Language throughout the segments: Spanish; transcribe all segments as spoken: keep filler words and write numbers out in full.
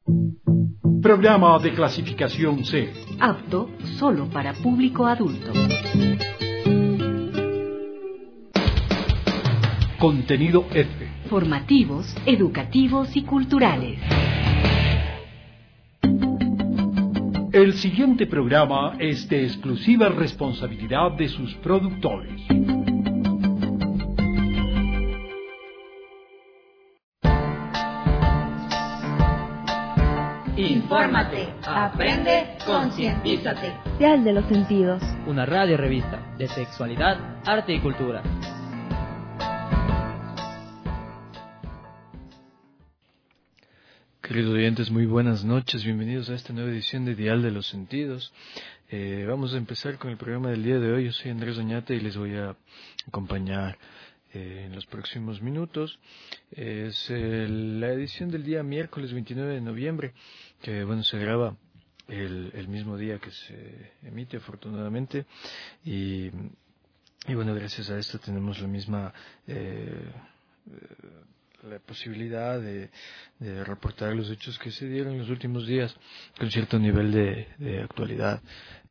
Programa de clasificación C. Apto solo para público adulto. Contenido F. Formativos, educativos y culturales. El siguiente programa es de exclusiva responsabilidad de sus productores. Infórmate, aprende, concientízate. Dial de los Sentidos. Una radio revista de sexualidad, arte y cultura. Queridos oyentes, muy buenas noches, bienvenidos a esta nueva edición de Dial de los Sentidos. Eh, vamos a empezar con el programa del día de hoy. Yo soy Andrés Oñate y les voy a acompañar eh, en los próximos minutos. Es eh, la edición del día miércoles veintinueve de noviembre, que bueno, se graba el, el mismo día que se emite afortunadamente. Y, y bueno, gracias a esto tenemos la misma... Eh, la posibilidad de, de reportar los hechos que se dieron en los últimos días con cierto nivel de, de actualidad.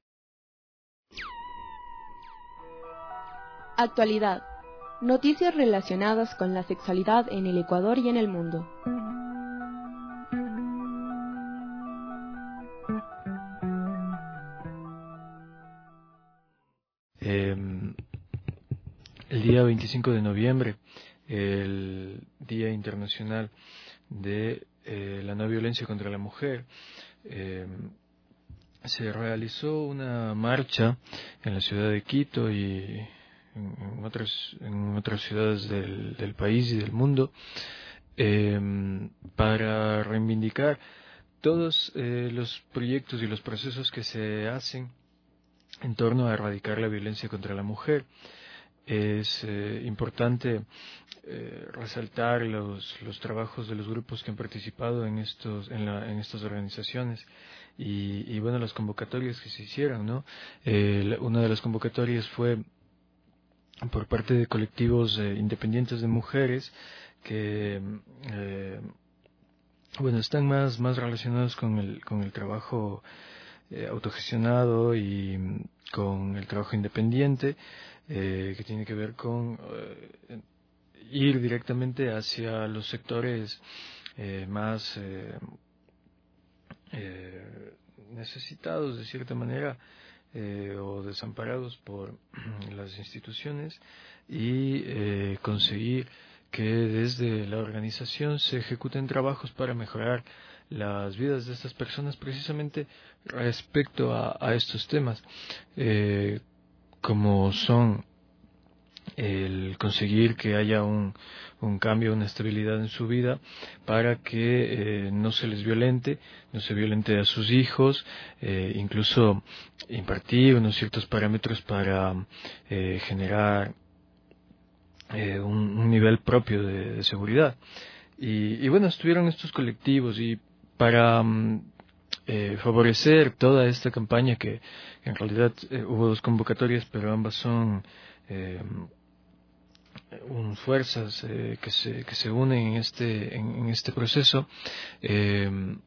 Actualidad. Noticias relacionadas con la sexualidad en el Ecuador y en el mundo. Eh, el día veinticinco de noviembre, el Día Internacional de eh, la No Violencia contra la Mujer, eh, se realizó una marcha en la ciudad de Quito y en, en otras en otras ciudades del, del país y del mundo eh, para reivindicar todos eh, los proyectos y los procesos que se hacen en torno a erradicar la violencia contra la mujer. Es eh, importante eh, resaltar los, los trabajos de los grupos que han participado en estos en, la, en estas organizaciones y, y bueno, las convocatorias que se hicieron, ¿no? Eh, la, una de las convocatorias fue por parte de colectivos eh, independientes de mujeres que eh, bueno, están más más relacionados con el con el trabajo eh, autogestionado y con el trabajo independiente. Eh, que tiene que ver con eh, ir directamente hacia los sectores eh, más eh, eh, necesitados de cierta manera eh, o desamparados por las instituciones y eh, conseguir que desde la organización se ejecuten trabajos para mejorar las vidas de estas personas precisamente respecto a, a estos temas. Eh, como son el conseguir que haya un, un cambio, una estabilidad en su vida para que eh, no se les violente, no se violente a sus hijos, eh, incluso impartir unos ciertos parámetros para eh, generar eh, un, un nivel propio de, de seguridad. Y, y bueno, estuvieron estos colectivos y para... Um, Eh, favorecer toda esta campaña que, que en realidad eh, hubo dos convocatorias, pero ambas son eh, un, fuerzas eh, que se que se unen en este en, en este proceso. Eh,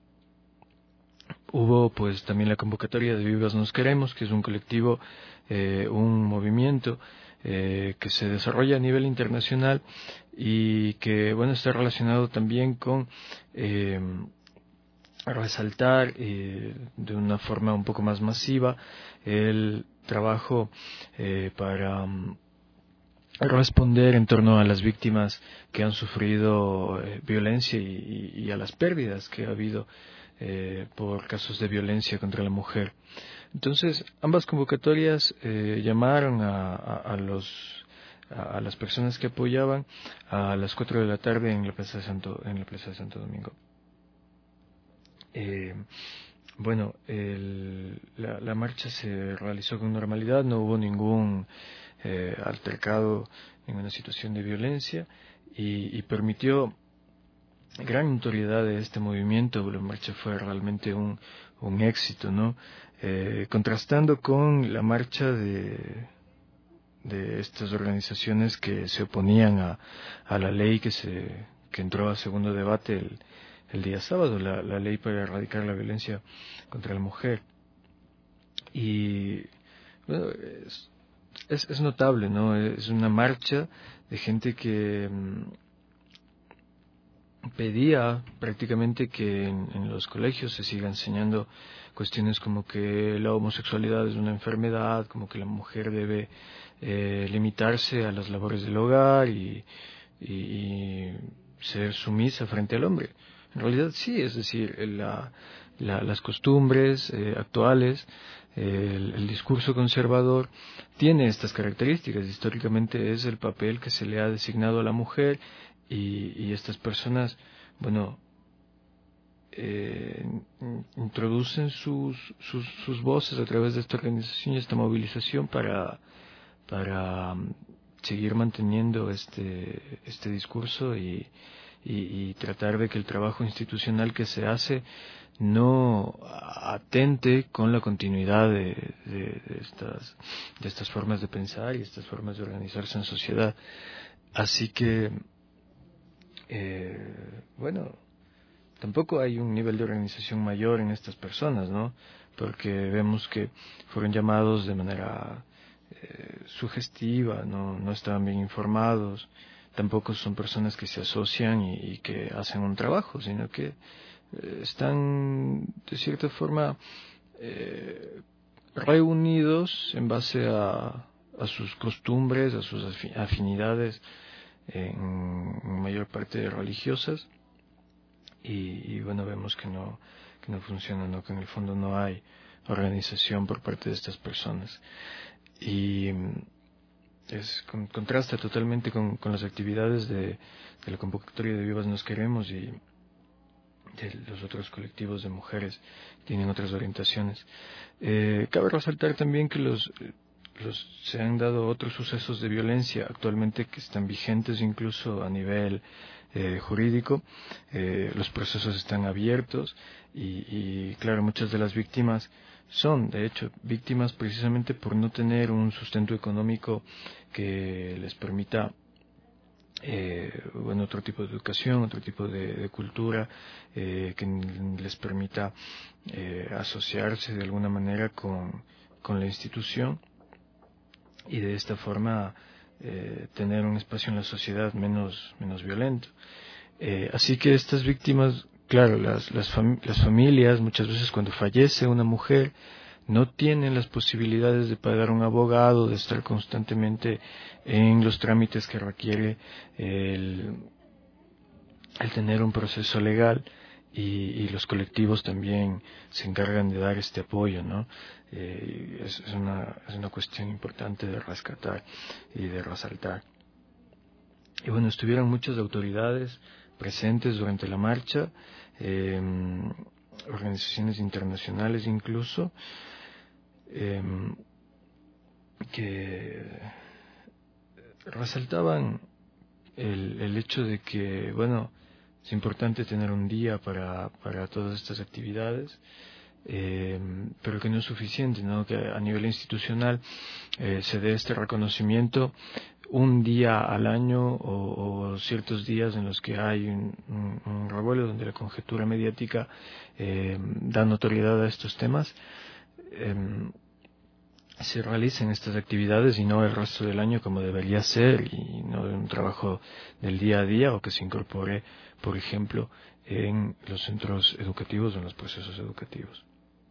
hubo pues también la convocatoria de Vivas Nos Queremos, que es un colectivo, eh, un movimiento eh, que se desarrolla a nivel internacional y que bueno, está relacionado también con eh, resaltar eh, de una forma un poco más masiva el trabajo eh, para um, responder en torno a las víctimas que han sufrido eh, violencia y, y a las pérdidas que ha habido eh, por casos de violencia contra la mujer. Entonces, ambas convocatorias eh, llamaron a, a, a los a, a las personas que apoyaban a las cuatro de la tarde en la Plaza de Santo en la Plaza de Santo Domingo. Eh, bueno, el, la, la marcha se realizó con normalidad, no hubo ningún eh, altercado, ninguna situación de violencia y, y permitió gran notoriedad de este movimiento. La marcha fue realmente un, un éxito, ¿no? Eh, contrastando con la marcha de, de estas organizaciones que se oponían a, a la ley que se que entró a segundo debate el el día sábado, la, la ley para erradicar la violencia contra la mujer. Y bueno, es, es, es notable, ¿no? Es una marcha de gente que mmm, pedía prácticamente que en, en los colegios se siga enseñando cuestiones como que la homosexualidad es una enfermedad, como que la mujer debe eh, limitarse a las labores del hogar y, y, y ser sumisa frente al hombre. En realidad sí, es decir, la, la, las costumbres eh, actuales, eh, el, el discurso conservador tiene estas características. Históricamente es el papel que se le ha designado a la mujer y, y estas personas, bueno, eh, introducen sus, sus, sus voces a través de esta organización y esta movilización para, para um, seguir manteniendo este, este discurso y, y, y tratar de que el trabajo institucional que se hace no atente con la continuidad de, de, de, estas, de estas formas de pensar y estas formas de organizarse en sociedad. Así que, eh, bueno, tampoco hay un nivel de organización mayor en estas personas, ¿no? Porque vemos que fueron llamados de manera eh, sugestiva, no, no estaban bien informados, tampoco son personas que se asocian y, y que hacen un trabajo, sino que eh, están de cierta forma eh, reunidos en base a, a sus costumbres, a sus afinidades, en, en mayor parte religiosas. Y, y bueno, vemos que no, que no funciona, ¿no? Que en el fondo no hay organización por parte de estas personas. Y es, con, contrasta totalmente con, con las actividades de, de la convocatoria de Vivas Nos Queremos y de los otros colectivos de mujeres tienen otras orientaciones. Eh, cabe resaltar también que los, los se han dado otros sucesos de violencia actualmente que están vigentes incluso a nivel Eh, jurídico, eh, los procesos están abiertos y, y claro, muchas de las víctimas son de hecho víctimas precisamente por no tener un sustento económico que les permita eh, bueno, otro tipo de educación, otro tipo de, de cultura eh, que les permita eh, asociarse de alguna manera con, con la institución y de esta forma Eh, tener un espacio en la sociedad menos, menos violento. Eh, así que estas víctimas, claro, las, las, fam las familias, muchas veces cuando fallece una mujer, no tienen las posibilidades de pagar un abogado, de estar constantemente en los trámites que requiere el, el tener un proceso legal. Y, y los colectivos también se encargan de dar este apoyo, ¿no? Eh, es, es, una, es una cuestión importante de rescatar y de resaltar. Y bueno, estuvieron muchas autoridades presentes durante la marcha, eh, organizaciones internacionales incluso, eh, que resaltaban el, el hecho de que, bueno, es importante tener un día para, para todas estas actividades, eh, pero que no es suficiente, ¿no? Que a nivel institucional eh, se dé este reconocimiento un día al año o, o ciertos días en los que hay un, un, un revuelo donde la conjetura mediática eh, da notoriedad a estos temas. Eh, se realicen estas actividades y no el resto del año como debería ser y no un trabajo del día a día o que se incorpore, por ejemplo, en los centros educativos o en los procesos educativos.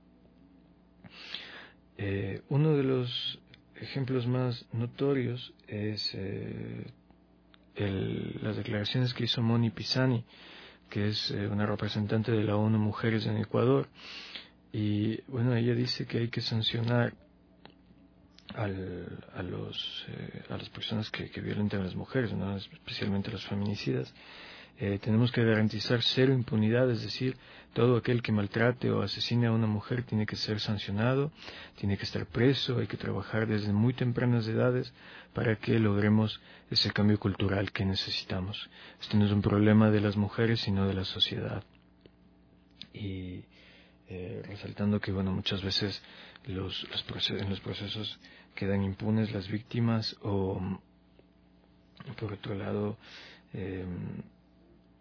Eh, uno de los ejemplos más notorios es eh, el, las declaraciones que hizo Moni Pisani, que es eh, una representante de la ONU Mujeres en Ecuador, y bueno, ella dice que hay que sancionar Al, a, los, eh, a las personas que, que violentan a las mujeres, ¿no? Especialmente a los feminicidas. Eh, tenemos que garantizar cero impunidad, es decir, todo aquel que maltrate o asesine a una mujer tiene que ser sancionado, tiene que estar preso, hay que trabajar desde muy tempranas edades para que logremos ese cambio cultural que necesitamos. Este no es un problema de las mujeres, sino de la sociedad. Y eh, resaltando que, bueno, muchas veces los, los procesos, en los procesos quedan impunes las víctimas o, por otro lado, eh,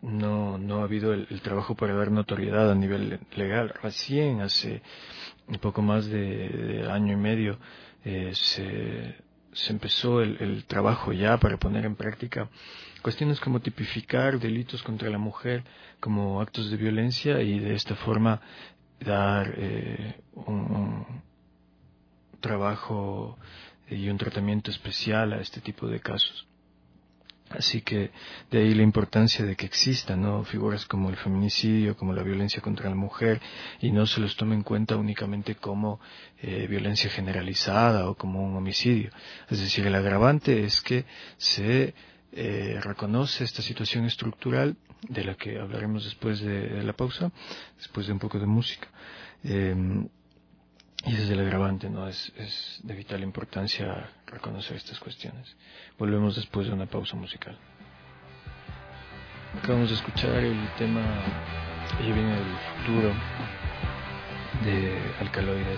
no, no ha habido el, el trabajo para dar notoriedad a nivel legal. Recién hace un poco más de, de año y medio eh, se, se empezó el, el trabajo ya para poner en práctica cuestiones como tipificar delitos contra la mujer como actos de violencia y de esta forma dar eh, un, un trabajo y un tratamiento especial a este tipo de casos. Así que de ahí la importancia de que existan, ¿no?, figuras como el feminicidio, como la violencia contra la mujer, y no se los tome en cuenta únicamente como eh, violencia generalizada o como un homicidio. Es decir, el agravante es que se eh, reconoce esta situación estructural, de la que hablaremos después de, de la pausa, después de un poco de música. Eh, Y ese es el agravante, ¿no? Es, es de vital importancia reconocer estas cuestiones. Volvemos después de una pausa musical. Acabamos de escuchar el tema Ella viene del futuro de Alcaloides.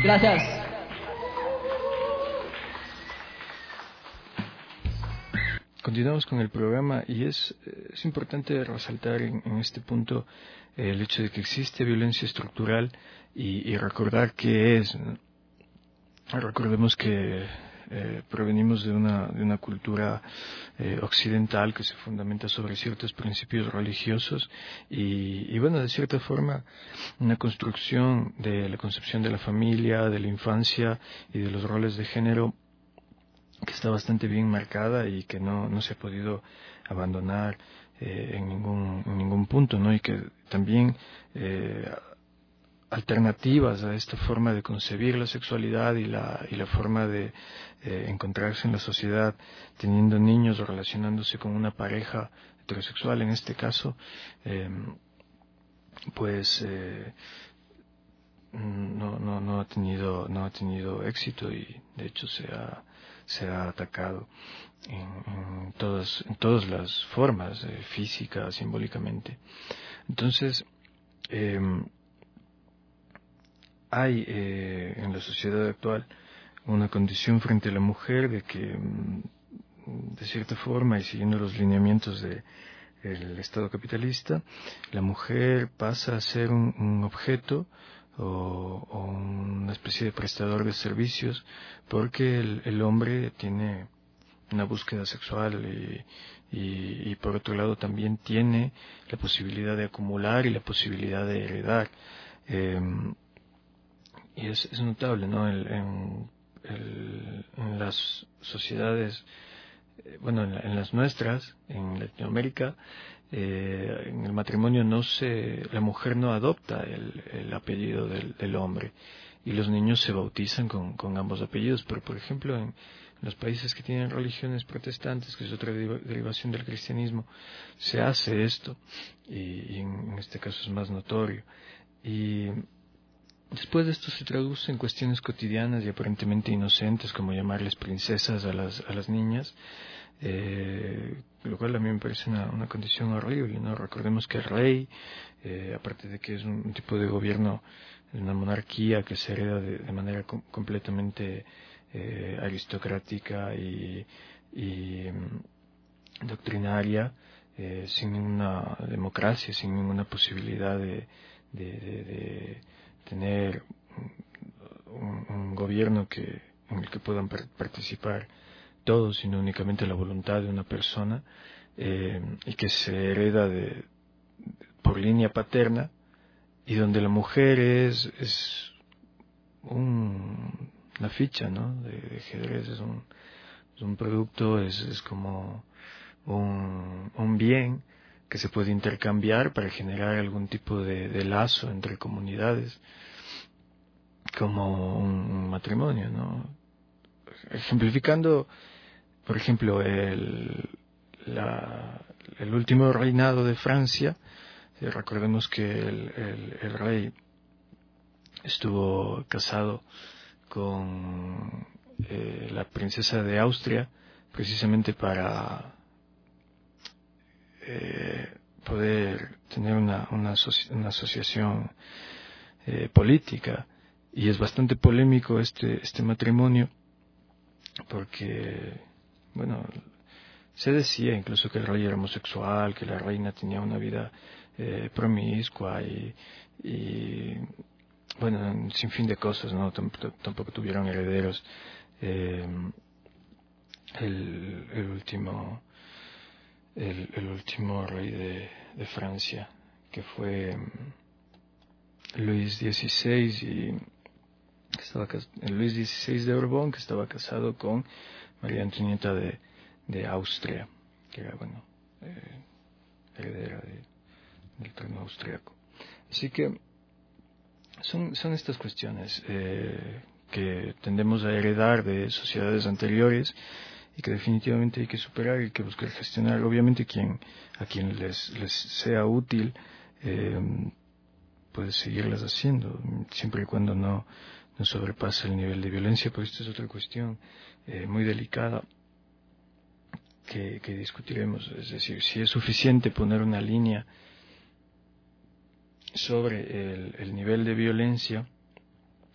Gracias. Continuamos con el programa y es, es importante resaltar en, en este punto eh, el hecho de que existe violencia estructural y, y recordar qué es, ¿no? Recordemos que eh, provenimos de una, de una cultura eh, occidental que se fundamenta sobre ciertos principios religiosos y, y bueno, de cierta forma una construcción de la concepción de la familia, de la infancia y de los roles de género que está bastante bien marcada y que no, no se ha podido abandonar eh, en ningún en ningún punto, ¿no? Y que también eh, alternativas a esta forma de concebir la sexualidad y la y la forma de eh, encontrarse en la sociedad teniendo niños o relacionándose con una pareja heterosexual en este caso, eh, pues eh, no no no ha tenido no ha tenido éxito y de hecho se ha se ha atacado en, en todas en todas las formas, eh, física, simbólicamente. Entonces eh, hay eh, en la sociedad actual una condición frente a la mujer de que de cierta forma y siguiendo los lineamientos de el Estado capitalista, la mujer pasa a ser un, un objeto o, o una especie de prestador de servicios porque el, el hombre tiene una búsqueda sexual y, y, y por otro lado también tiene la posibilidad de acumular y la posibilidad de heredar. Eh, y es, es notable, ¿no? El, en, el, en las sociedades, eh, bueno, en, la, en las nuestras, en Latinoamérica, Eh, en el matrimonio no se, la mujer no adopta el, el apellido del, del hombre y los niños se bautizan con, con ambos apellidos, pero por ejemplo en los países que tienen religiones protestantes, que es otra derivación del cristianismo, se hace esto y, y en, en este caso es más notorio y después de esto se traduce en cuestiones cotidianas y aparentemente inocentes como llamarles princesas a las, a las niñas. Eh, lo cual a mí me parece una, una condición horrible, ¿no? Recordemos que el rey, eh, aparte de que es un, un tipo de gobierno, es una monarquía que se hereda de, de manera com completamente eh, aristocrática y, y um, doctrinaria, eh, sin ninguna democracia, sin ninguna posibilidad de, de, de, de tener un, un gobierno que, en el que puedan par participar todos, sino únicamente la voluntad de una persona, eh, y que se hereda de, de, por línea paterna, y donde la mujer es, es un, una ficha, ¿no? de, de ajedrez, es un, es un producto, es, es como un, un bien que se puede intercambiar para generar algún tipo de, de lazo entre comunidades, como un matrimonio, ¿no? Ejemplificando, por ejemplo, el, la, el último reinado de Francia, eh, recordemos que el, el, el rey estuvo casado con eh, la princesa de Austria, precisamente para eh, poder tener una, una, asoci una asociación eh, política, y es bastante polémico este, este matrimonio, porque bueno, se decía incluso que el rey era homosexual, que la reina tenía una vida eh, promiscua y, y bueno, un sinfín de cosas, ¿no? Tampoco tuvieron herederos. Eh, el, el último el, el último rey de, de Francia, que fue Luis dieciséis y estaba Luis dieciséis de Borbón, que estaba casado con María Antonieta de, de Austria, que era, bueno, eh, heredera de, del trono austriaco. Así que son, son estas cuestiones eh, que tendemos a heredar de sociedades anteriores y que definitivamente hay que superar y que buscar gestionar. Obviamente quien, a quien les, les sea útil eh, puede seguirlas haciendo, siempre y cuando no no sobrepasa el nivel de violencia, pero esta es otra cuestión eh, muy delicada que, que discutiremos. Es decir, si es suficiente poner una línea sobre el, el nivel de violencia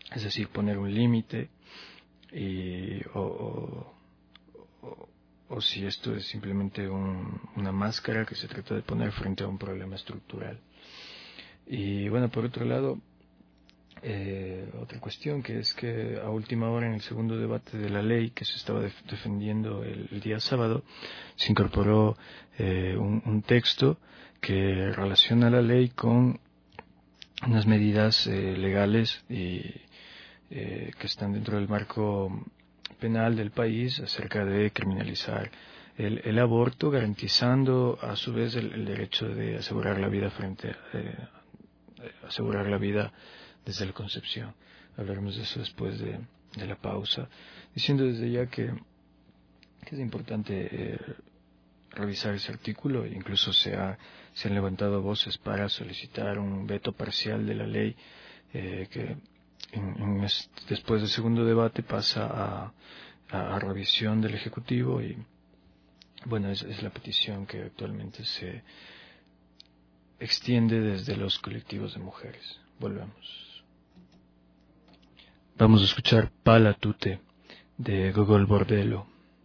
es decir, poner un límite, y o, o, o, o si esto es simplemente un, una máscara que se trata de poner frente a un problema estructural. Y bueno, por otro lado, eh, otra cuestión que es que a última hora en el segundo debate de la ley que se estaba def- defendiendo el, el día sábado, se incorporó eh, un, un texto que relaciona la ley con unas medidas eh, legales y eh, que están dentro del marco penal del país acerca de criminalizar el, el aborto, garantizando a su vez el, el derecho de asegurar la vida frente a, eh, asegurar la vida desde la concepción. Hablaremos de eso después de, de la pausa, diciendo desde ya que, que es importante eh, revisar ese artículo. Incluso se, ha, se han levantado voces para solicitar un veto parcial de la ley eh, que en, en es, después del segundo debate pasa a, a, a revisión del Ejecutivo, y bueno, es, es la petición que actualmente se extiende desde los colectivos de mujeres. Volvemos. Vamos a escuchar Pala Tute de Gogol Bordello.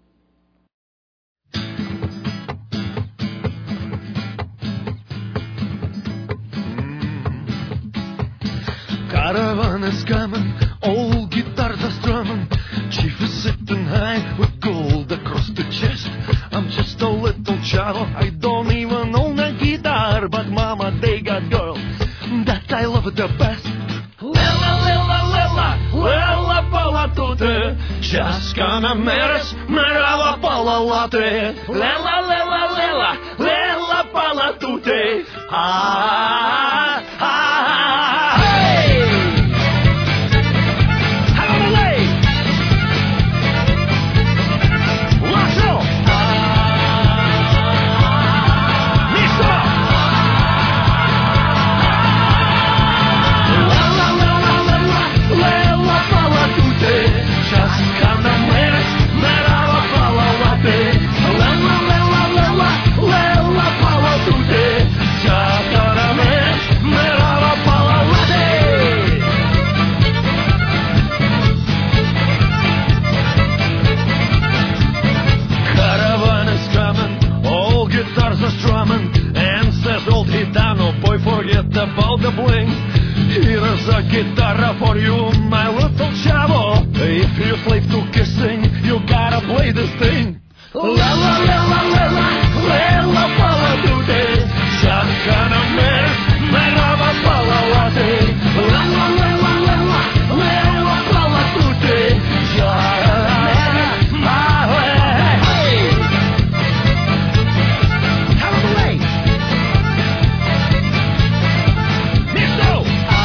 Caravan is coming, old guitars are strumming. Chief is sitting high with gold across the chest. I'm just a little child, I don't even own a guitar, but mama, they got girl that I love the best. Lila, lila, lila, lila pala tute, Chaskana meres, merava pala late. Lila, lila, lila, lila pala tute, ah, ah, hey! Hallelujah! Let's go! Mister! Leva pala tute, Chaskana meres, merava pala late. Leva, leva, leva, leva pala tute, Chaskana meres, merava pala late. Caravan is coming, all guitars are strumming, and says old Gitano, boy, forget about the bling. Here's a guitar for you, my little chavo. If you slave to kissing, you gotta play this thing. La la la la la la, la pala tute, Chaskana meres, merava pala late. La la la la la la, la pala tute, Chaskana meres, merava Hallelujah! Mister!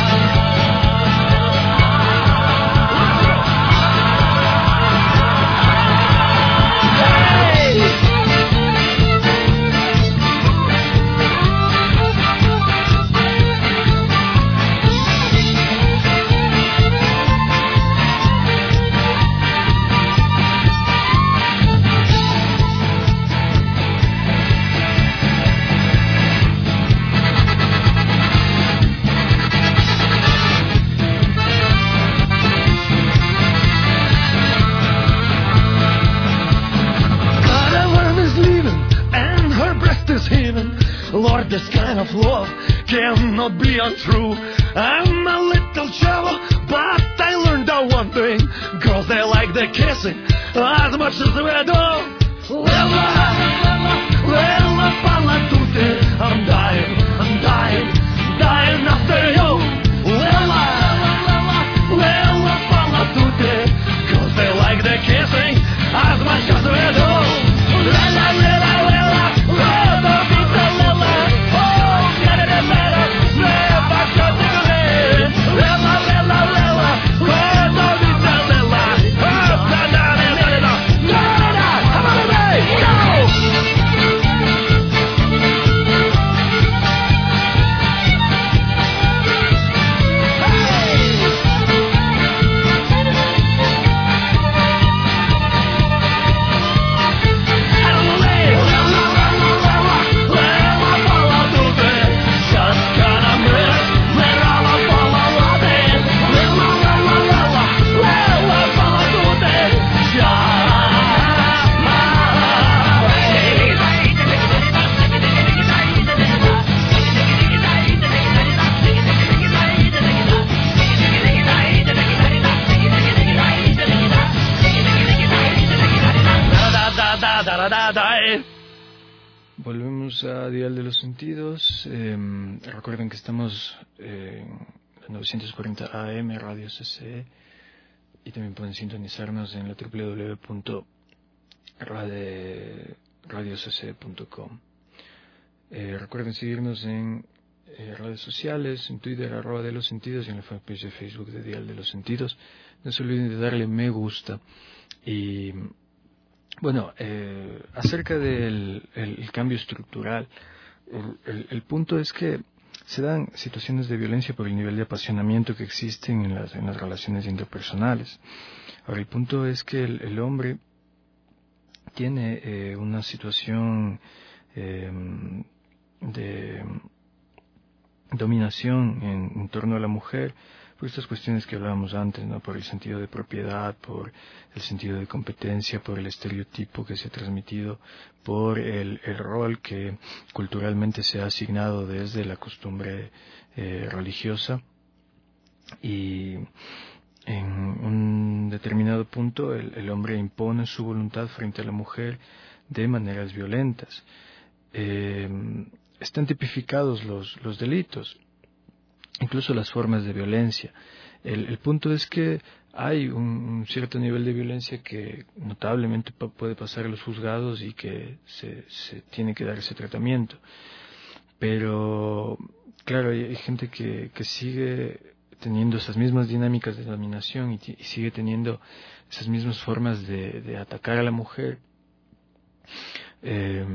Caravan is leaving and her breast is heaving. Lord, this kind of love cannot be untrue. I'm a little chavo, but I learned that one thing. Girls, they like the kissing as much as we do. Lila, lila pala tute, I'm dying, I'm dying, dying after you. Lila, lila pala tute, girls, they like the kissing as much as we do. Lila, lila, lila, lila, pita, lila, oh, get it better, never got to me. Lila, lila, lila, lila, pita, lila, oh, da, da, da, da, da, da, da, da, come on, baby, go! Bye. Volvemos a Dial de los Sentidos. Eh, recuerden que estamos eh, en novecientos cuarenta A M Radio C C E y también pueden sintonizarnos en la doble u doble u doble u punto radio c c punto com. Eh, recuerden seguirnos en eh, redes sociales, en Twitter, arroba de los sentidos, y en la fanpage de Facebook de Dial de los Sentidos. No se olviden de darle me gusta. Y bueno, eh, acerca del el, el cambio estructural, el, el, el punto es que se dan situaciones de violencia por el nivel de apasionamiento que existen en las, en las relaciones interpersonales. Ahora, el punto es que el, el hombre tiene eh, una situación eh, de dominación en, en torno a la mujer por estas cuestiones que hablábamos antes, ¿no? Por el sentido de propiedad, por el sentido de competencia, por el estereotipo que se ha transmitido, por el, el rol que culturalmente se ha asignado desde la costumbre eh, religiosa. Y en un determinado punto el, el hombre impone su voluntad frente a la mujer de maneras violentas. Eh, están tipificados los, los delitos, incluso las formas de violencia. El, el punto es que hay un, un cierto nivel de violencia que notablemente pa- puede pasar a los juzgados y que se, se tiene que dar ese tratamiento. Pero, claro, hay, hay gente que, que sigue teniendo esas mismas dinámicas de dominación y, t- y sigue teniendo esas mismas formas de, de atacar a la mujer. Eh,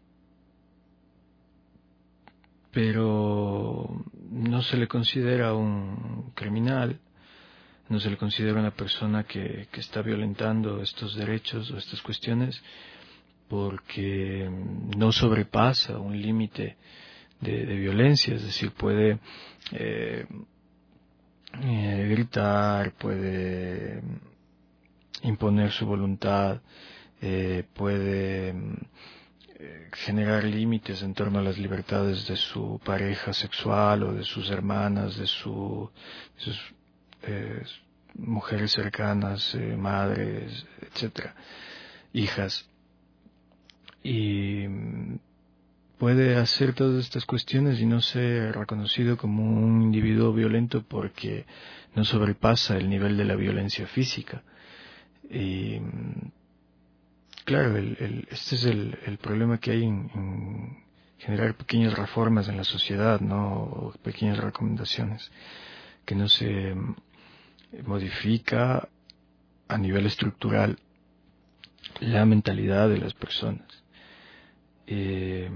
pero no se le considera un criminal, no se le considera una persona que, que está violentando estos derechos o estas cuestiones, porque no sobrepasa un límite de, de violencia, es decir, puede eh, eh, gritar, puede imponer su voluntad, eh, puede generar límites en torno a las libertades de su pareja sexual o de sus hermanas, de, su, de sus eh, mujeres cercanas, eh, madres, etcétera, hijas. Y puede hacer todas estas cuestiones y no ser reconocido como un individuo violento porque no sobrepasa el nivel de la violencia física. Y claro, el, el, este es el, el problema que hay en, en generar pequeñas reformas en la sociedad, ¿no? O pequeñas recomendaciones, que no se modifica a nivel estructural la mentalidad de las personas. Eh,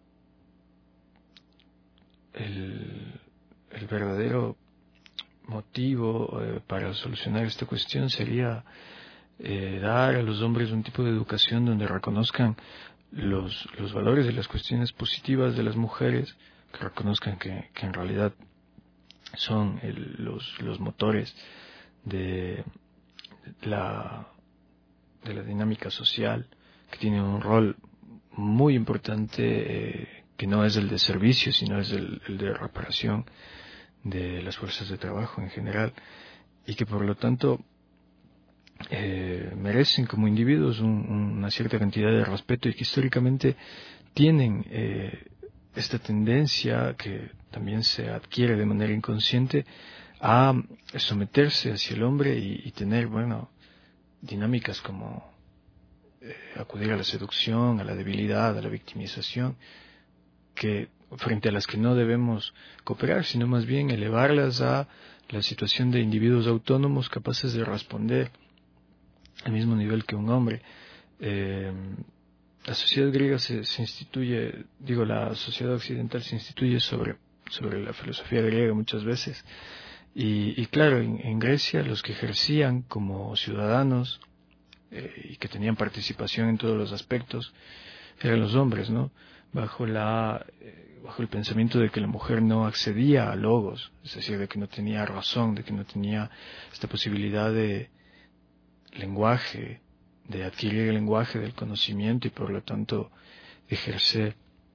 el, el verdadero motivo eh, para solucionar esta cuestión sería Eh, dar a los hombres un tipo de educación donde reconozcan los, los valores y las cuestiones positivas de las mujeres, que reconozcan que, que en realidad son el, los, los motores de la, de la dinámica social, que tienen un rol muy importante, eh, que no es el de servicio, sino es el, el de reparación de las fuerzas de trabajo en general, y que por lo tanto Eh, merecen como individuos un, una cierta cantidad de respeto y que históricamente tienen eh, esta tendencia que también se adquiere de manera inconsciente a someterse hacia el hombre y, y tener, bueno, dinámicas como eh, acudir a la seducción, a la debilidad, a la victimización, que frente a las que no debemos cooperar, sino más bien elevarlas a la situación de individuos autónomos capaces de responder al mismo nivel que un hombre. Eh, la sociedad griega se, se instituye, digo, la sociedad occidental se instituye sobre, sobre la filosofía griega muchas veces. Y, y claro, en, en Grecia los que ejercían como ciudadanos eh, y que tenían participación en todos los aspectos eran los hombres, ¿no? Bajo la eh, bajo el pensamiento de que la mujer no accedía a logos, es decir, de que no tenía razón, de que no tenía esta posibilidad de lenguaje, de adquirir el lenguaje del conocimiento y por lo tanto ejercer.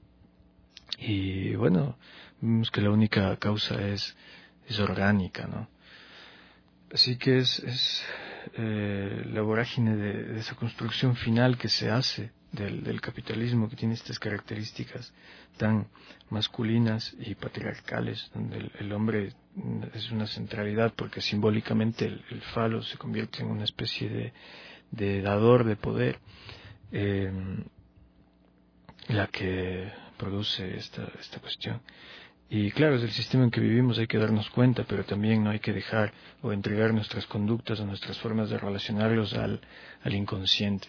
Y bueno, vemos que la única causa es, es orgánica, ¿no? Así que es, es eh, la vorágine de, de esa construcción final que se hace del, del capitalismo, que tiene estas características tan masculinas y patriarcales, donde el, el hombre es una centralidad porque simbólicamente el, el falo se convierte en una especie de, de dador de poder, eh, la que produce esta, esta cuestión. Y claro, es el sistema en que vivimos, hay que darnos cuenta, pero también no hay que dejar o entregar nuestras conductas o nuestras formas de relacionarlos al, al inconsciente.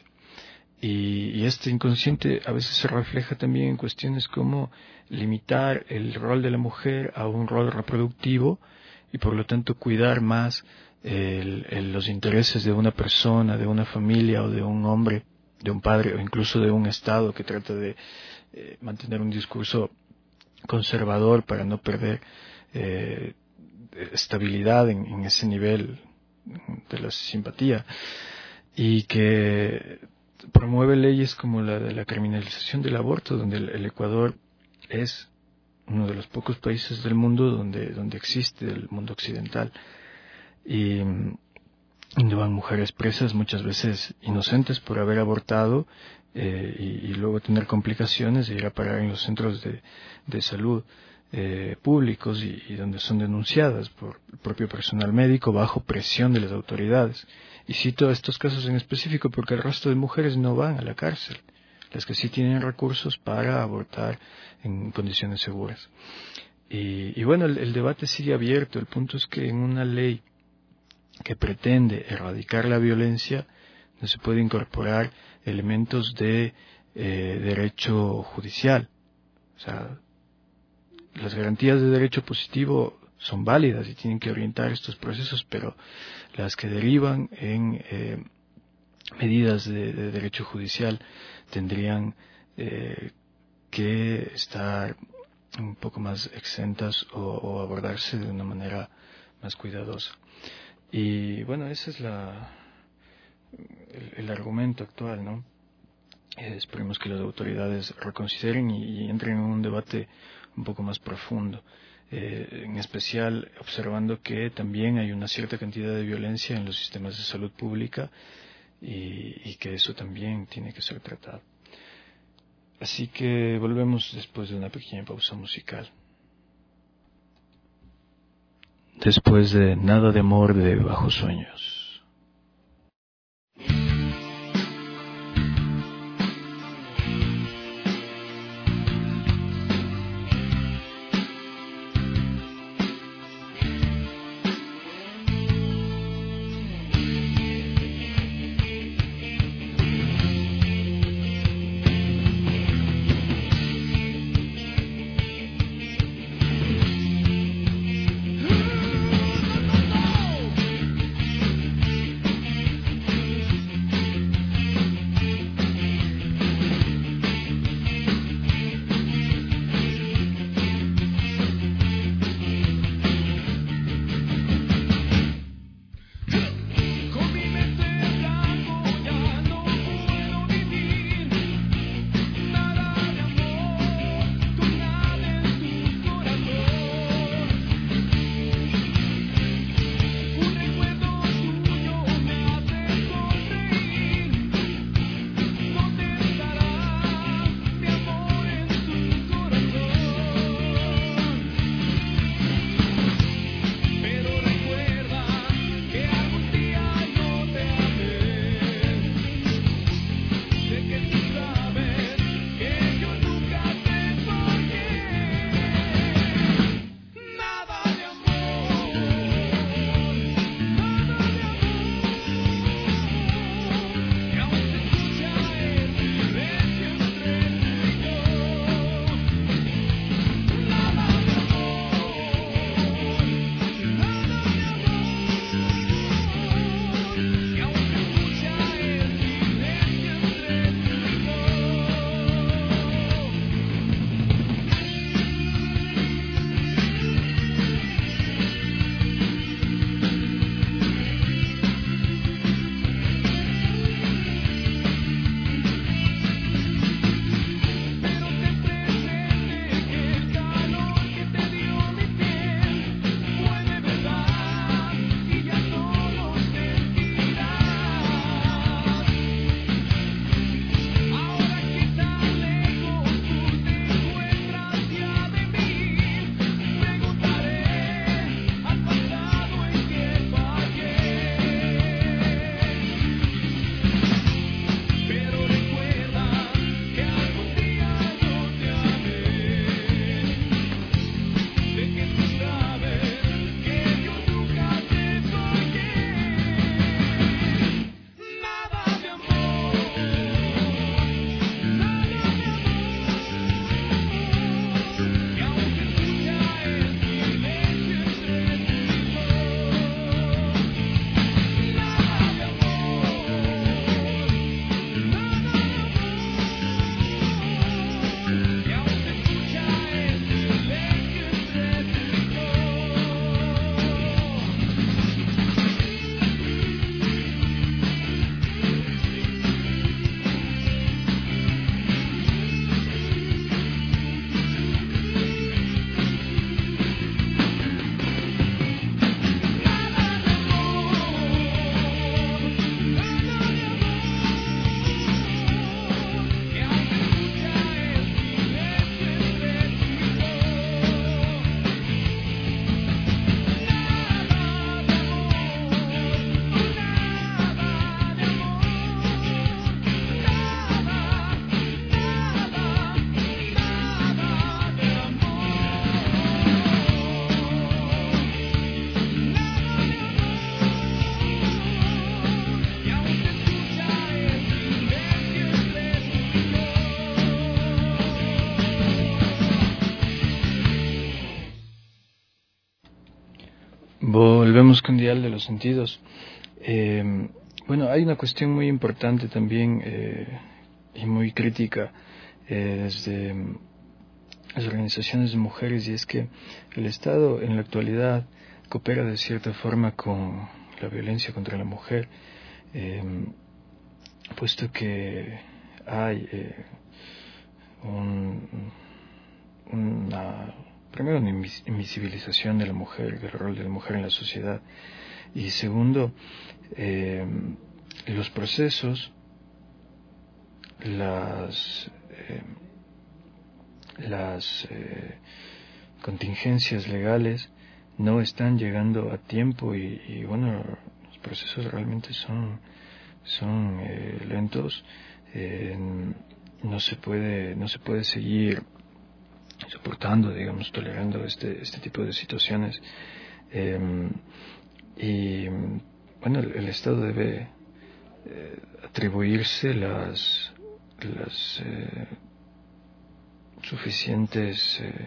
Y, y este inconsciente a veces se refleja también en cuestiones como limitar el rol de la mujer a un rol reproductivo y por lo tanto cuidar más el, el, los intereses de una persona, de una familia o de un hombre, de un padre o incluso de un Estado que trata de eh, mantener un discurso conservador para no perder eh, estabilidad en, en ese nivel de la simpatía, y que promueve leyes como la de la criminalización del aborto, donde el, el Ecuador es uno de los pocos países del mundo donde, donde existe el mundo occidental, y donde van mujeres presas muchas veces inocentes por haber abortado eh, y, y luego tener complicaciones e ir a parar en los centros de, de salud eh, públicos y, y donde son denunciadas por el propio personal médico bajo presión de las autoridades. Y cito estos casos en específico porque el resto de mujeres no van a la cárcel, las que sí tienen recursos para abortar en condiciones seguras. Y, y bueno, el, el debate sigue abierto. El punto es que en una ley que pretende erradicar la violencia no se puede incorporar elementos de eh, derecho judicial. O sea, las garantías de derecho positivo son válidas y tienen que orientar estos procesos, pero las que derivan en eh, medidas de, de derecho judicial tendrían eh, que estar un poco más exentas o, o abordarse de una manera más cuidadosa. Y bueno, ese es la, el, el argumento actual, ¿no? Eh, esperemos que las autoridades reconsideren y, y entren en un debate un poco más profundo. Eh, en especial observando que también hay una cierta cantidad de violencia en los sistemas de salud pública y, y que eso también tiene que ser tratado. Así que volvemos después de una pequeña pausa musical. Después de Nada de Amor de Bajos Sueños. Volvemos con Dial de los Sentidos. Eh, bueno, hay una cuestión muy importante también eh, y muy crítica eh, desde las organizaciones de mujeres, y es que el Estado en la actualidad coopera de cierta forma con la violencia contra la mujer, eh, puesto que hay eh, un, una, primero una invisibilización de la mujer, del rol de la mujer en la sociedad, y segundo, eh, los procesos, las eh, las eh, contingencias legales no están llegando a tiempo, y, y bueno, los procesos realmente son son eh, lentos. Eh, no se puede no se puede seguir soportando, digamos, tolerando este este tipo de situaciones, eh, y bueno, el, el Estado debe eh, atribuirse las las eh, suficientes eh,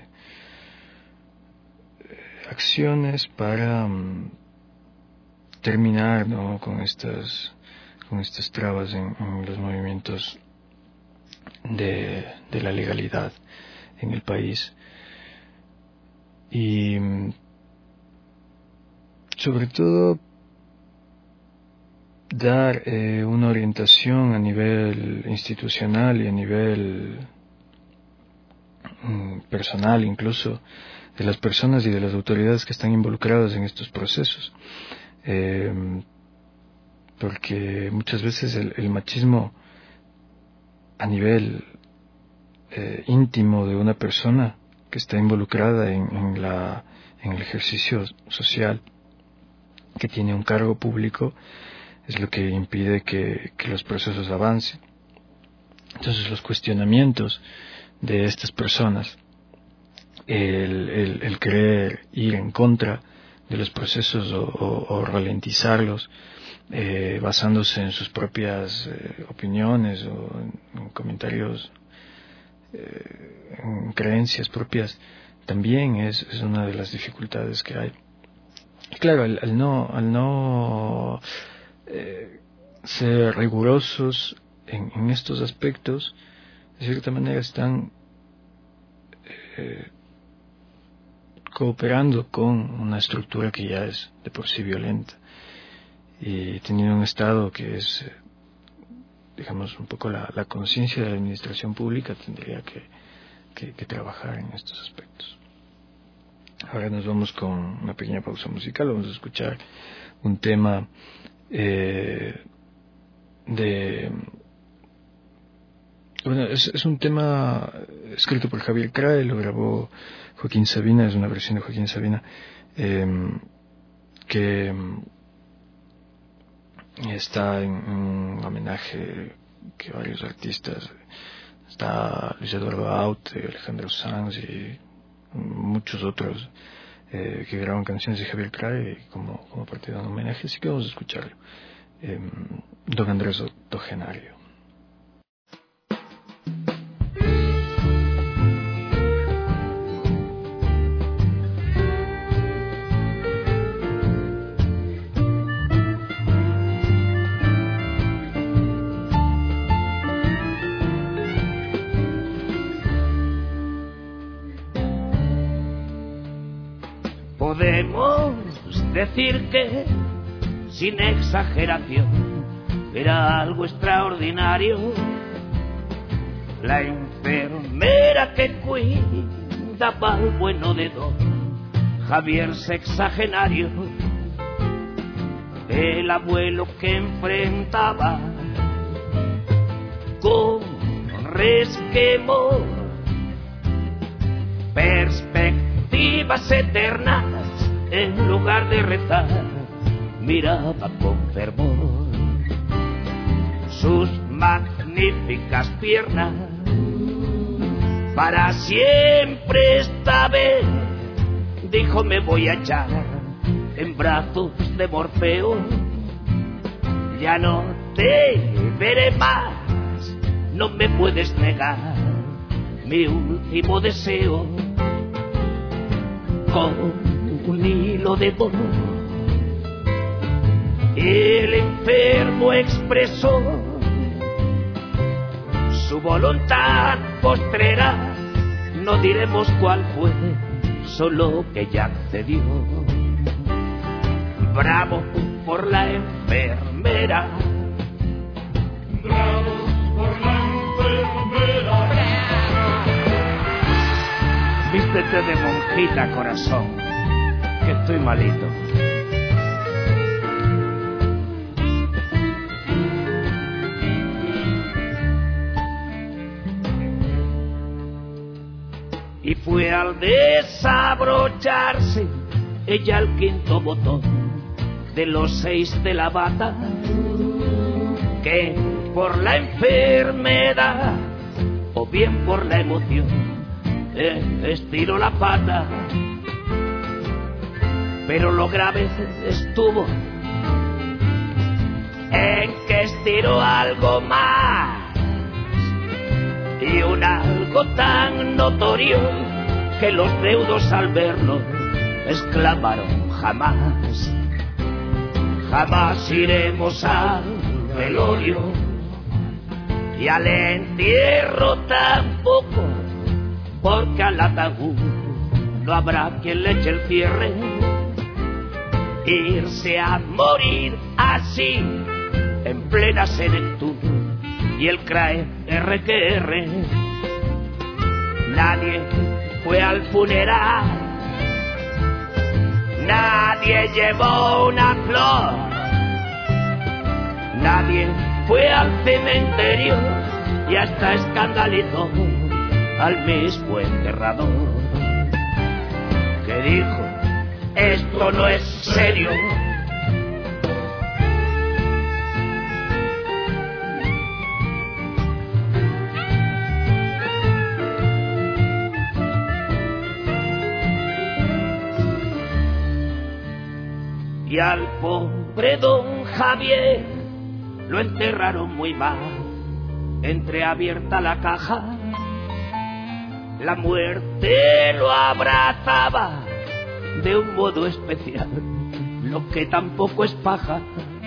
acciones para um, terminar, ¿no?, con estas con estas trabas en, en los movimientos de, de la legalidad en el país, y sobre todo dar eh, una orientación a nivel institucional y a nivel mm, personal, incluso de las personas y de las autoridades que están involucradas en estos procesos, eh, porque muchas veces el, el machismo a nivel eh, íntimo de una persona que está involucrada en, en, la, en el ejercicio social, que tiene un cargo público, es lo que impide que, que los procesos avancen. Entonces, los cuestionamientos de estas personas, el, el, el querer ir en contra de los procesos o, o, o ralentizarlos, eh, basándose en sus propias eh, opiniones o en, en comentarios, eh, en creencias propias, también es, es una de las dificultades que hay. Y claro, al, al no, al no eh, ser rigurosos en, en estos aspectos, de cierta manera están eh, cooperando con una estructura que ya es de por sí violenta, y teniendo un Estado que es, eh, digamos, un poco la, la conciencia de la administración pública, tendría que, que, que trabajar en estos aspectos. Ahora nos vamos con una pequeña pausa musical. Vamos a escuchar un tema eh, de... Bueno, es, es un tema escrito por Javier Crae, lo grabó Joaquín Sabina, es una versión de Joaquín Sabina, eh, que está en un homenaje que varios artistas, está Luis Eduardo Aute, Alejandro Sanz y muchos otros eh, que graban canciones de Javier Crae como, como parte de un homenaje, así que vamos a escucharlo. Eh, Don Andrés Octogenario. Podemos decir que, sin exageración, era algo extraordinario la enfermera que cuidaba al bueno de don Javier Sexagenario, el abuelo que enfrentaba con resquemor perspectivas eternas. En lugar de rezar, miraba con fervor sus magníficas piernas. Para siempre esta vez, dijo, me voy a echar en brazos de Morfeo. Ya no te veré más, no me puedes negar mi último deseo. Con un hilo de dolor El enfermo expresó su voluntad postrera, no diremos cuál fue, solo que ya accedió. Bravo por la enfermera, bravo por la enfermera. Vístete de monjita, corazón, que estoy malito. Y fue al desabrocharse ella el quinto botón de los seis de la bata, que por la enfermedad o bien por la emoción eh, estiró la pata. Pero lo grave estuvo en que estiró algo más, y un algo tan notorio que los deudos al verlo exclamaron: jamás, jamás iremos al velorio, y al entierro tampoco, porque al ataúd no habrá quien le eche el cierre. Irse a morir así en plena senectud, y el C R A E R que R. Nadie fue al funeral, nadie llevó una flor, nadie fue al cementerio, y hasta escandalizó al mismo enterrador, que dijo: esto no es serio. Y al pobre don Javier lo enterraron muy mal, entreabierta la caja, la muerte lo abrazaba de un modo especial, lo que tampoco es paja.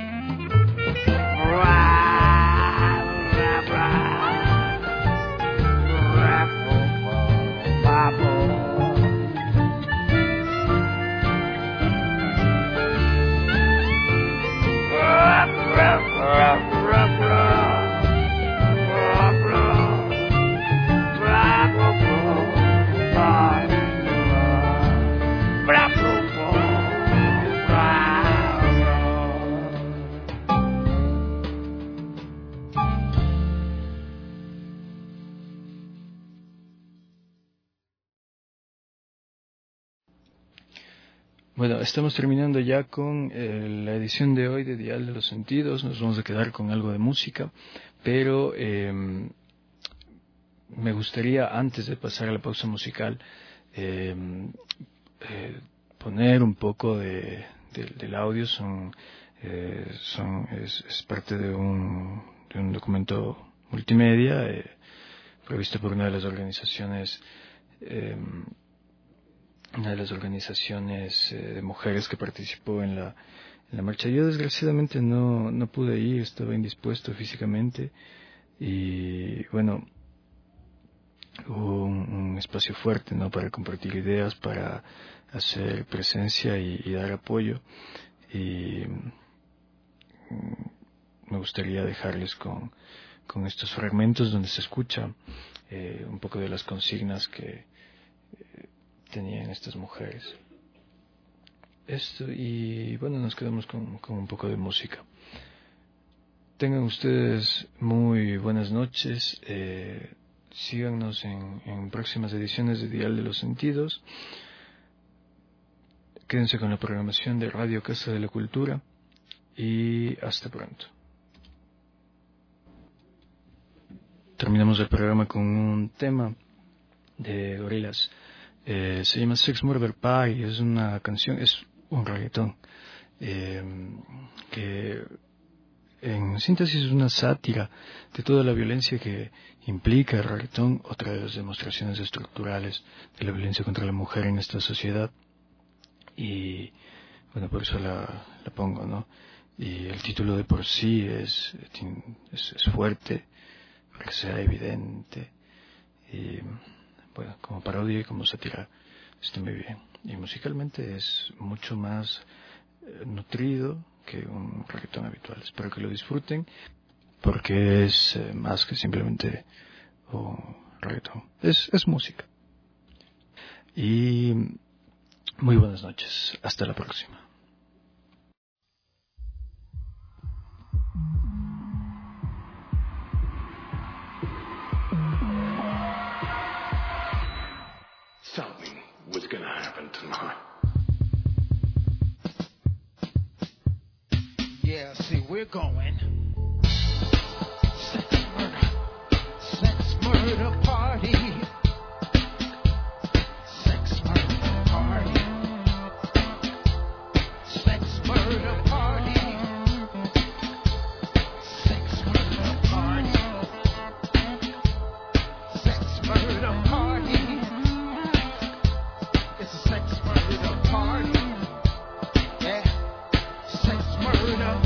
Bueno, estamos terminando ya con eh, la edición de hoy de Dial de los Sentidos. Nos vamos a quedar con algo de música, pero eh, me gustaría, antes de pasar a la pausa musical, eh, eh, poner un poco de, de, del audio. Son, eh, son es, es parte de un, de un documento multimedia eh, previsto por una de las organizaciones eh, una de las organizaciones eh, de mujeres que participó en la, en la marcha. Yo desgraciadamente no, no pude ir, estaba indispuesto físicamente, y bueno, hubo un, un espacio fuerte, ¿no?, para compartir ideas, para hacer presencia y, y dar apoyo, y mm, me gustaría dejarles con, con estos fragmentos donde se escucha eh, un poco de las consignas que eh, tenían estas mujeres. Esto, y bueno, nos quedamos con, con un poco de música. Tengan ustedes muy buenas noches. Eh, síganos en, en próximas ediciones de Dial de los Sentidos. Quédense con la programación de Radio Casa de la Cultura y hasta pronto. Terminamos el programa con un tema de Gorillaz. Eh, se llama Sex Murder Pie. Es una canción, es un reggaetón eh, que en síntesis es una sátira de toda la violencia que implica el reggaetón, otra de las demostraciones estructurales de la violencia contra la mujer en esta sociedad, y bueno, por eso la, la pongo, ¿no? y el título de por sí es, es, es fuerte, para que sea evidente, y bueno, como parodia y como sátira está muy bien. Y musicalmente es mucho más eh, nutrido que un reggaetón habitual. Espero que lo disfruten, porque es eh, más que simplemente un reggaetón. Es, es música. Y muy buenas noches. Hasta la próxima. Something was gonna happen tonight. Yeah, see, we're going sex murder, sex murder party, sex murder party, sex murder party, sex murder party, sex murder party. It's a sex murder party. Yeah, sex murder.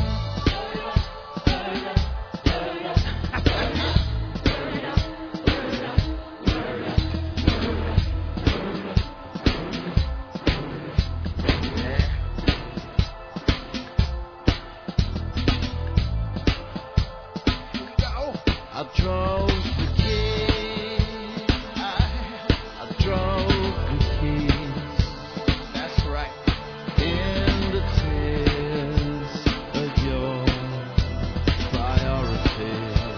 I drove the kid. I, I drove the keys. That's right. In the tears of your priority.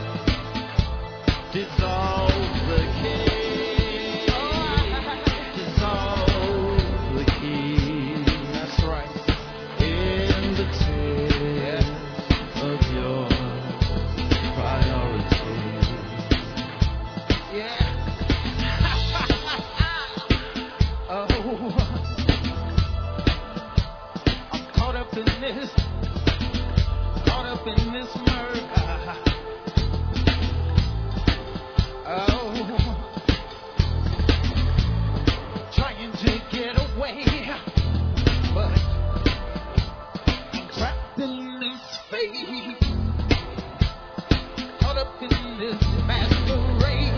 Dissolve the key. Dissolve the key. That's right. In the tears of your priority. Yeah. Oh, I'm caught up in this, caught up in this murder. Oh, trying to get away, but I'm trapped in this fate. Caught up in this masquerade.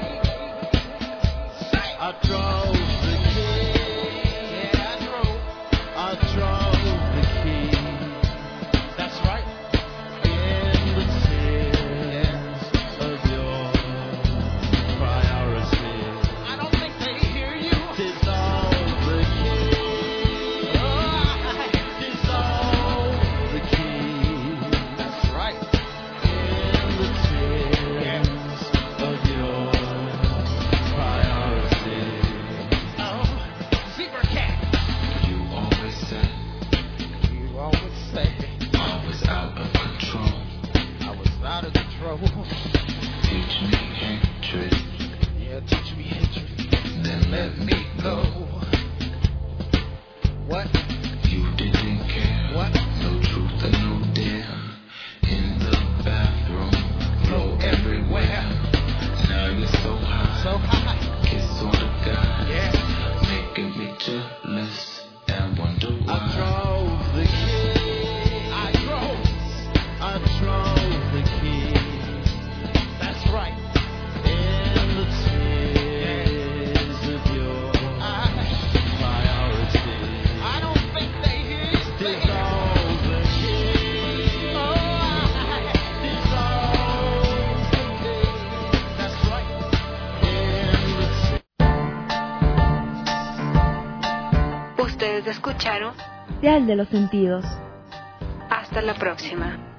I drove the key. Yeah, I drove. I drove the key. That's right. In the tears of your priority. I don't think they hear you. Dissolve the key. Oh, dissolve the key. That's right. In the tears of your priority. Oh, zebra cat. You always said You always say I was out of control. I was out of control. Teach me hatred, Yeah, teach me hatred. then let me go. What? You didn't care. What? No truth and no dare. In the bathroom, flow everywhere. Now you're so high. So high. Kiss on the guy. Yeah. Making me jealous and wonder why. I drove the key. I drove. I drove the key. That's right. In the tears of your priority. I don't think they hear you. Dissolve the key. Oh, I dissolve the key. That's right. In the Ustedes escucharon Real de los sentidos. Hasta la próxima.